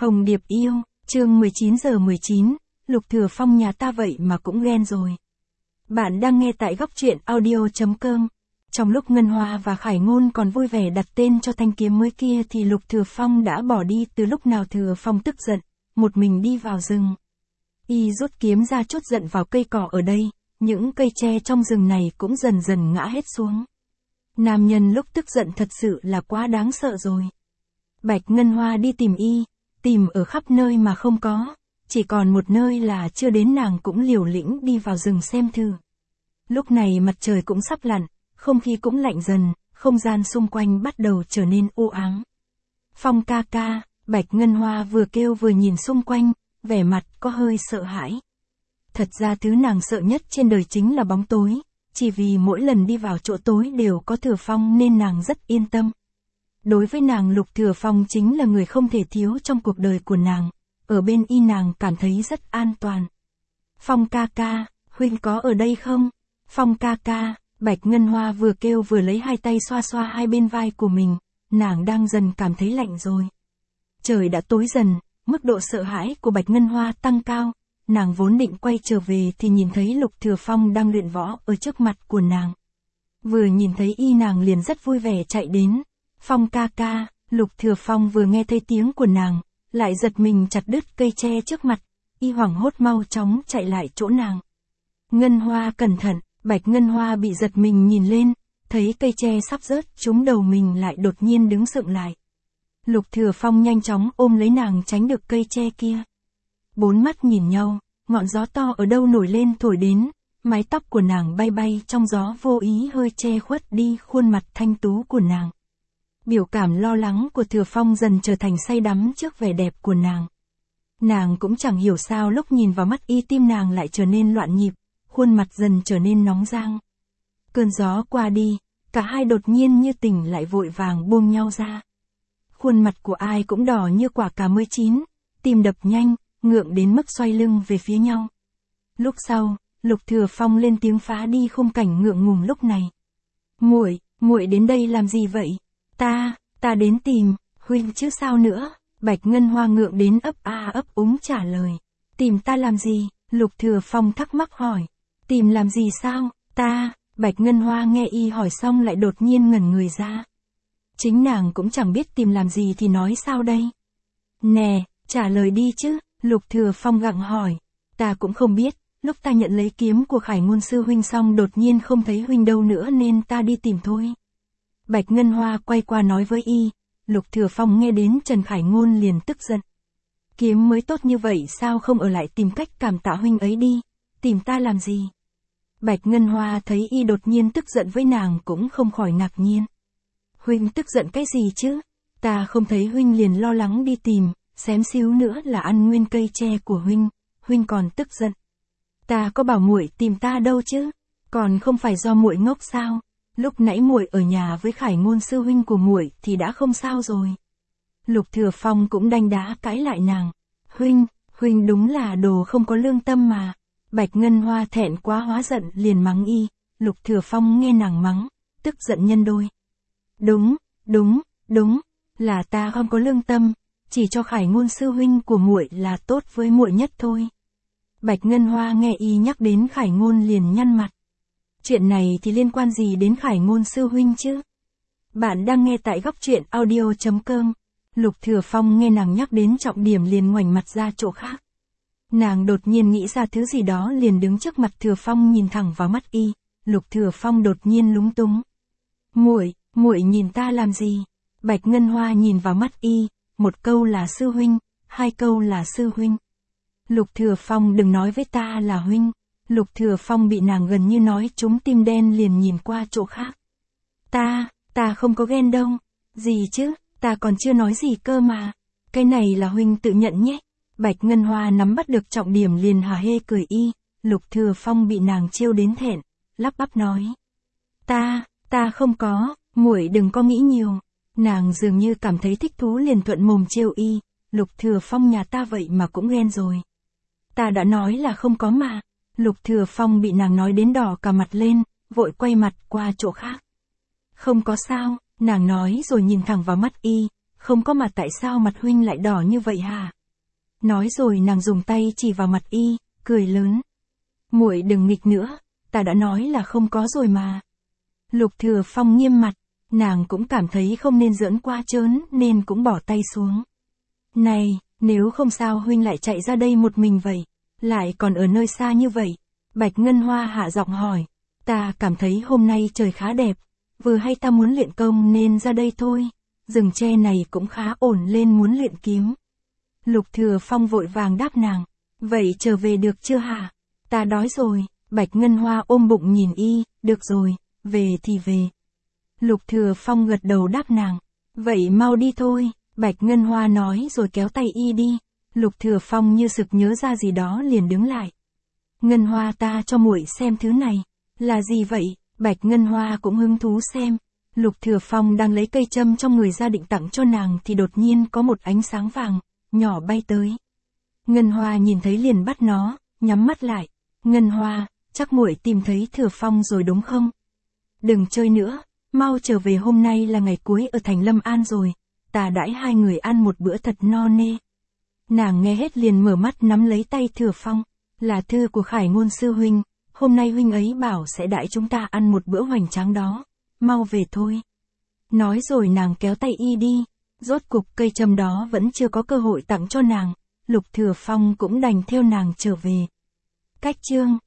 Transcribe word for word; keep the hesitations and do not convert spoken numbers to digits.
Hồng Điệp yêu, chương mười chín giờ mười chín, Lục Thừa Phong nhà ta vậy mà cũng ghen rồi. Bạn đang nghe tại góc truyện audio chấm com. Trong lúc Ngân Hoa và Khải Ngôn còn vui vẻ đặt tên cho thanh kiếm mới kia thì Lục Thừa Phong đã bỏ đi từ lúc nào. Thừa Phong tức giận, một mình đi vào rừng. Y rút kiếm ra chốt giận vào cây cỏ ở đây, những cây tre trong rừng này cũng dần dần ngã hết xuống. Nam nhân lúc tức giận thật sự là quá đáng sợ rồi. Bạch Ngân Hoa đi tìm Y, tìm ở khắp nơi mà không có, chỉ còn một nơi là chưa đến, nàng cũng liều lĩnh đi vào rừng xem thử. Lúc này mặt trời cũng sắp lặn, không khí cũng lạnh dần, không gian xung quanh bắt đầu trở nên u ám. Phong ca ca, Bạch Ngân Hoa vừa kêu vừa nhìn xung quanh, vẻ mặt có hơi sợ hãi. Thật ra thứ nàng sợ nhất trên đời chính là bóng tối, chỉ vì mỗi lần đi vào chỗ tối đều có Thừa Phong nên nàng rất yên tâm. Đối với nàng Lục Thừa Phong chính là người không thể thiếu trong cuộc đời của nàng, ở bên Y nàng cảm thấy rất an toàn. Phong ca ca, huynh có ở đây không? Phong ca ca, Bạch Ngân Hoa vừa kêu vừa lấy hai tay xoa xoa hai bên vai của mình, nàng đang dần cảm thấy lạnh rồi. Trời đã tối dần, mức độ sợ hãi của Bạch Ngân Hoa tăng cao, nàng vốn định quay trở về thì nhìn thấy Lục Thừa Phong đang luyện võ ở trước mặt của nàng. Vừa nhìn thấy Y nàng liền rất vui vẻ chạy đến. Phong ca ca, Lục Thừa Phong vừa nghe thấy tiếng của nàng, lại giật mình chặt đứt cây tre trước mặt, Y hoảng hốt mau chóng chạy lại chỗ nàng. Ngân Hoa cẩn thận, Bạch Ngân Hoa bị giật mình nhìn lên, thấy cây tre sắp rớt trúng đầu mình lại đột nhiên đứng sượng lại. Lục Thừa Phong nhanh chóng ôm lấy nàng tránh được cây tre kia. Bốn mắt nhìn nhau, ngọn gió to ở đâu nổi lên thổi đến, mái tóc của nàng bay bay trong gió vô ý hơi che khuất đi khuôn mặt thanh tú của nàng. Biểu cảm lo lắng của Thừa Phong dần trở thành say đắm trước vẻ đẹp của nàng. Nàng cũng chẳng hiểu sao lúc nhìn vào mắt Y tim nàng lại trở nên loạn nhịp, khuôn mặt dần trở nên nóng rang. Cơn gió qua đi, cả hai đột nhiên như tỉnh lại vội vàng buông nhau ra. Khuôn mặt của ai cũng đỏ như quả cà mới chín, tim đập nhanh, ngượng đến mức xoay lưng về phía nhau. Lúc sau, Lục Thừa Phong lên tiếng phá đi khung cảnh ngượng ngùng lúc này. Muội, muội đến đây làm gì vậy? Ta, ta đến tìm, huynh chứ sao nữa, Bạch Ngân Hoa ngượng đến ấp a ấp úng trả lời. Tìm ta làm gì? Lục Thừa Phong thắc mắc hỏi. Tìm làm gì sao? Ta, Bạch Ngân Hoa nghe Y hỏi xong lại đột nhiên ngẩn người ra. Chính nàng cũng chẳng biết tìm làm gì thì nói sao đây? Nè, trả lời đi chứ, Lục Thừa Phong gặng hỏi. Ta cũng không biết, lúc ta nhận lấy kiếm của Khải Ngôn sư huynh xong đột nhiên không thấy huynh đâu nữa nên ta đi tìm thôi. Bạch Ngân Hoa quay qua nói với Y. Lục Thừa Phong nghe đến Trần Khải Ngôn liền tức giận. Kiếm mới tốt như vậy sao không ở lại tìm cách cảm tạ huynh ấy đi, tìm ta làm gì? Bạch Ngân Hoa thấy Y đột nhiên tức giận với nàng cũng không khỏi ngạc nhiên. Huynh tức giận cái gì chứ? Ta không thấy huynh liền lo lắng đi tìm, xém xíu nữa là ăn nguyên cây tre của huynh, huynh còn tức giận. Ta có bảo muội tìm ta đâu chứ, còn không phải do muội ngốc sao? Lúc nãy muội ở nhà với Khải Ngôn sư huynh của muội thì đã không sao rồi. Lục Thừa Phong cũng đanh đá cãi lại nàng. Huynh, huynh đúng là đồ không có lương tâm mà. Bạch Ngân Hoa thẹn quá hóa giận liền mắng Y. Lục Thừa Phong nghe nàng mắng, tức giận nhân đôi. Đúng, đúng, đúng, là ta không có lương tâm, chỉ cho Khải Ngôn sư huynh của muội là tốt với muội nhất thôi. Bạch Ngân Hoa nghe Y nhắc đến Khải Ngôn liền nhăn mặt. Chuyện này thì liên quan gì đến Khải Ngôn sư huynh chứ? Bạn đang nghe tại góc truyện audio chấm com. Lục Thừa Phong nghe nàng nhắc đến trọng điểm liền ngoảnh mặt ra chỗ khác. Nàng đột nhiên nghĩ ra thứ gì đó liền đứng trước mặt Thừa Phong nhìn thẳng vào mắt Y. Lục Thừa Phong đột nhiên lúng túng. Muội, muội nhìn ta làm gì? Bạch Ngân Hoa nhìn vào mắt Y, một câu là sư huynh, hai câu là sư huynh. Lục Thừa Phong đừng nói với ta là huynh. Lục Thừa Phong bị nàng gần như nói trúng tim đen liền nhìn qua chỗ khác. Ta, ta không có ghen đâu. Gì chứ, ta còn chưa nói gì cơ mà. Cái này là huynh tự nhận nhé. Bạch Ngân Hoa nắm bắt được trọng điểm liền hả hê cười Y. Lục Thừa Phong bị nàng trêu đến thẹn, lắp bắp nói. Ta, ta không có, muội đừng có nghĩ nhiều. Nàng dường như cảm thấy thích thú liền thuận mồm trêu Y. Lục Thừa Phong nhà ta vậy mà cũng ghen rồi. Ta đã nói là không có mà. Lục Thừa Phong bị nàng nói đến đỏ cả mặt lên, vội quay mặt qua chỗ khác. Không có sao, nàng nói rồi nhìn thẳng vào mắt Y. không có mà tại sao mặt huynh lại đỏ như vậy hả? Nói rồi nàng dùng tay chỉ vào mặt y, cười lớn. Muội đừng nghịch nữa, ta đã nói là không có rồi mà. Lục Thừa Phong nghiêm mặt, nàng cũng cảm thấy không nên giỡn qua trớn nên cũng bỏ tay xuống. Này, nếu không sao huynh lại chạy ra đây một mình vậy, lại còn ở nơi xa như vậy. Bạch Ngân Hoa hạ giọng hỏi, ta cảm thấy hôm nay trời khá đẹp, vừa hay ta muốn luyện công nên ra đây thôi, rừng tre này cũng khá ổn lên muốn luyện kiếm. Lục Thừa Phong vội vàng đáp nàng, vậy trở về được chưa hả? Ta đói rồi. Bạch Ngân Hoa ôm bụng nhìn y, được rồi, về thì về. Lục Thừa Phong gật đầu đáp nàng, vậy mau đi thôi. Bạch Ngân Hoa nói rồi kéo tay y đi. Lục Thừa Phong như sực nhớ ra gì đó liền đứng lại. Ngân Hoa ta cho muội xem thứ này. Là gì vậy? Bạch Ngân Hoa cũng hứng thú xem. Lục Thừa Phong đang lấy cây châm trong người ra định tặng cho nàng thì đột nhiên có một ánh sáng vàng, nhỏ bay tới. Ngân Hoa nhìn thấy liền bắt nó, nhắm mắt lại. Ngân Hoa, chắc muội tìm thấy Thừa Phong rồi đúng không? Đừng chơi nữa, mau trở về, hôm nay là ngày cuối ở thành Lâm An rồi, ta đãi hai người ăn một bữa thật no nê. Nàng nghe hết liền mở mắt nắm lấy tay Thừa Phong, là thư của Khải Ngôn sư huynh, hôm nay huynh ấy bảo sẽ đãi chúng ta ăn một bữa hoành tráng đó, mau về thôi. Nói rồi nàng kéo tay y đi, rốt cục cây châm đó vẫn chưa có cơ hội tặng cho nàng, Lục Thừa Phong cũng đành theo nàng trở về. Cách chương